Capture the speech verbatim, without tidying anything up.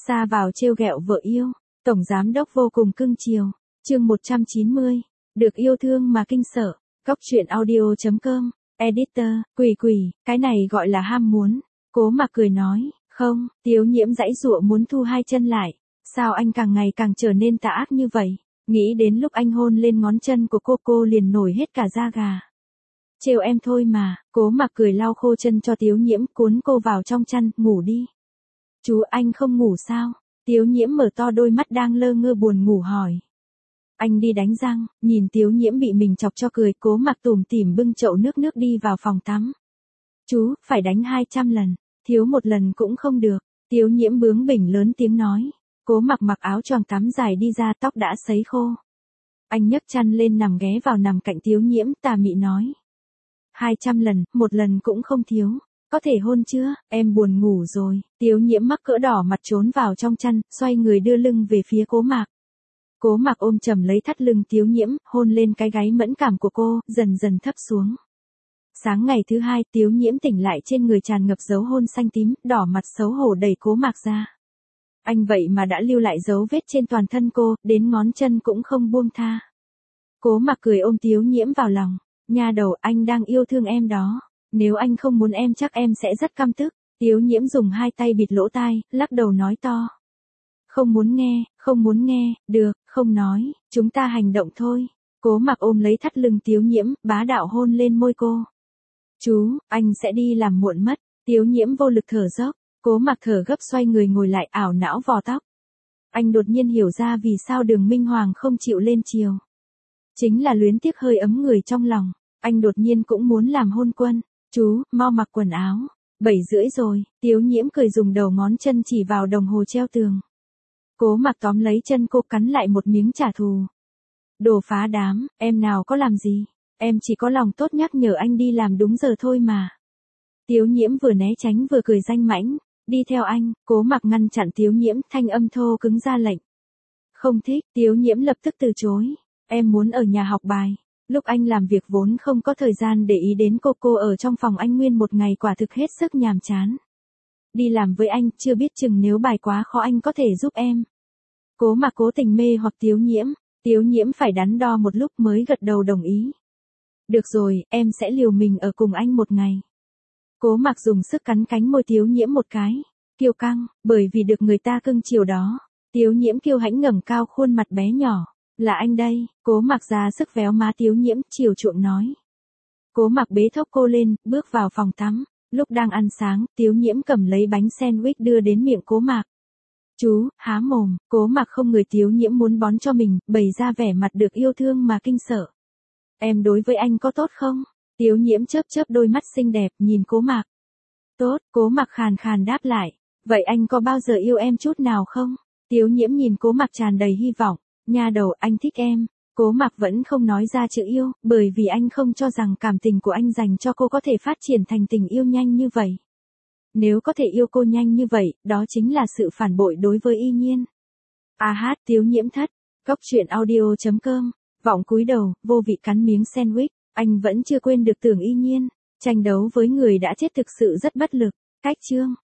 Xa vào trêu ghẹo vợ yêu, tổng giám đốc vô cùng cưng chiều. Chương một trăm chín mươi, được yêu thương mà kinh sợ. Cóc truyện audio chấm com, editor, quỷ quỷ, cái này gọi là ham muốn. Cố Mặc cười nói, không, Tiếu Nhiễm giãy giụa muốn thu hai chân lại. Sao anh càng ngày càng trở nên tà ác như vậy? Nghĩ đến lúc anh hôn lên ngón chân của cô cô liền nổi hết cả da gà. Trêu em thôi mà. Cố Mặc cười lau khô chân cho Tiếu Nhiễm, cuốn cô vào trong chăn, ngủ đi. Chú anh không ngủ sao? Tiếu Nhiễm mở to đôi mắt đang lơ ngơ buồn ngủ hỏi. Anh đi đánh răng. Nhìn Tiếu Nhiễm bị mình chọc cho cười, Cố Mặc tủm tỉm bưng chậu nước nước đi vào phòng tắm. Chú, phải đánh hai trăm lần, thiếu một lần cũng không được. Tiếu Nhiễm bướng bỉnh lớn tiếng nói. Cố Mặc mặc áo choàng tắm dài đi ra, tóc đã sấy khô. Anh nhấc chăn lên nằm ghé vào nằm cạnh Tiếu Nhiễm, tà mị nói. Hai trăm lần, một lần cũng không thiếu. Có thể hôn chưa, em buồn ngủ rồi. Tiếu Nhiễm mắc cỡ đỏ mặt trốn vào trong chăn, xoay người đưa lưng về phía Cố Mặc. Cố Mặc ôm chầm lấy thắt lưng Tiếu Nhiễm, hôn lên cái gáy mẫn cảm của cô, dần dần thấp xuống. Sáng ngày thứ hai, Tiếu Nhiễm tỉnh lại trên người tràn ngập dấu hôn xanh tím, đỏ mặt xấu hổ đẩy Cố Mặc ra. Anh vậy mà đã lưu lại dấu vết trên toàn thân cô, đến ngón chân cũng không buông tha. Cố Mặc cười ôm Tiếu Nhiễm vào lòng. Nha đầu, anh đang yêu thương em đó. Nếu anh không muốn em chắc em sẽ rất căm tức. Tiếu Nhiễm dùng hai tay bịt lỗ tai, lắc đầu nói to. Không muốn nghe, không muốn nghe, được, không nói, chúng ta hành động thôi. Cố Mặc ôm lấy thắt lưng Tiếu Nhiễm, bá đạo hôn lên môi cô. Chú, anh sẽ đi làm muộn mất. Tiếu Nhiễm vô lực thở dốc. Cố Mặc thở gấp xoay người ngồi lại ảo não vò tóc. Anh đột nhiên hiểu ra vì sao Đường Minh Hoàng không chịu lên chiều. Chính là luyến tiếc hơi ấm người trong lòng. Anh đột nhiên cũng muốn làm hôn quân. Chú, mau mặc quần áo. Bảy rưỡi rồi. Tiếu Nhiễm cười dùng đầu ngón chân chỉ vào đồng hồ treo tường. Cố Mặc tóm lấy chân cô cắn lại một miếng trả thù. Đồ phá đám, em nào có làm gì. Em chỉ có lòng tốt nhắc nhở anh đi làm đúng giờ thôi mà. Tiếu Nhiễm vừa né tránh vừa cười danh mãnh. Đi theo anh. Cố Mặc ngăn chặn Tiếu Nhiễm, thanh âm thô cứng ra lệnh. Không thích. Tiếu Nhiễm lập tức từ chối. Em muốn ở nhà học bài. Lúc anh làm việc vốn không có thời gian để ý đến cô cô ở trong phòng anh nguyên một ngày quả thực hết sức nhàm chán. Đi làm với anh, chưa biết chừng nếu bài quá khó anh có thể giúp em. Cố Mặc cố tình mê hoặc Tiếu Nhiễm. Tiếu Nhiễm phải đắn đo một lúc mới gật đầu đồng ý. Được rồi, em sẽ liều mình ở cùng anh một ngày. Cố Mặc dùng sức cắn cánh môi Tiếu Nhiễm một cái. Kiêu căng, bởi vì được người ta cưng chiều đó. Tiếu Nhiễm kiêu hãnh ngẩng cao khuôn mặt bé nhỏ. Là anh đây. Cố Mặc ra sức véo má Tiếu Nhiễm, chiều chuộng nói. Cố Mặc bế thốc cô lên, bước vào phòng tắm. Lúc đang ăn sáng, Tiếu Nhiễm cầm lấy bánh sandwich đưa đến miệng Cố Mặc. Chú, há mồm. Cố Mặc không ngờ Tiếu Nhiễm muốn bón cho mình, bày ra vẻ mặt được yêu thương mà kinh sợ. Em đối với anh có tốt không? Tiếu Nhiễm chớp chớp đôi mắt xinh đẹp nhìn Cố Mặc. Tốt. Cố Mặc khàn khàn đáp lại. Vậy anh có bao giờ yêu em chút nào không? Tiếu Nhiễm nhìn Cố Mặc tràn đầy hy vọng. Nha đầu, anh thích em. Cố Mặc vẫn không nói ra chữ yêu, bởi vì anh không cho rằng cảm tình của anh dành cho cô có thể phát triển thành tình yêu nhanh như vậy. Nếu có thể yêu cô nhanh như vậy, đó chính là sự phản bội đối với Y Nhiên. A hát, Tiếu Nhiễm thất. Cóc truyện audio chấm com. Vọng cúi đầu, vô vị cắn miếng sandwich. Anh vẫn chưa quên được tưởng Y Nhiên. Tranh đấu với người đã chết thực sự rất bất lực. Cách chương.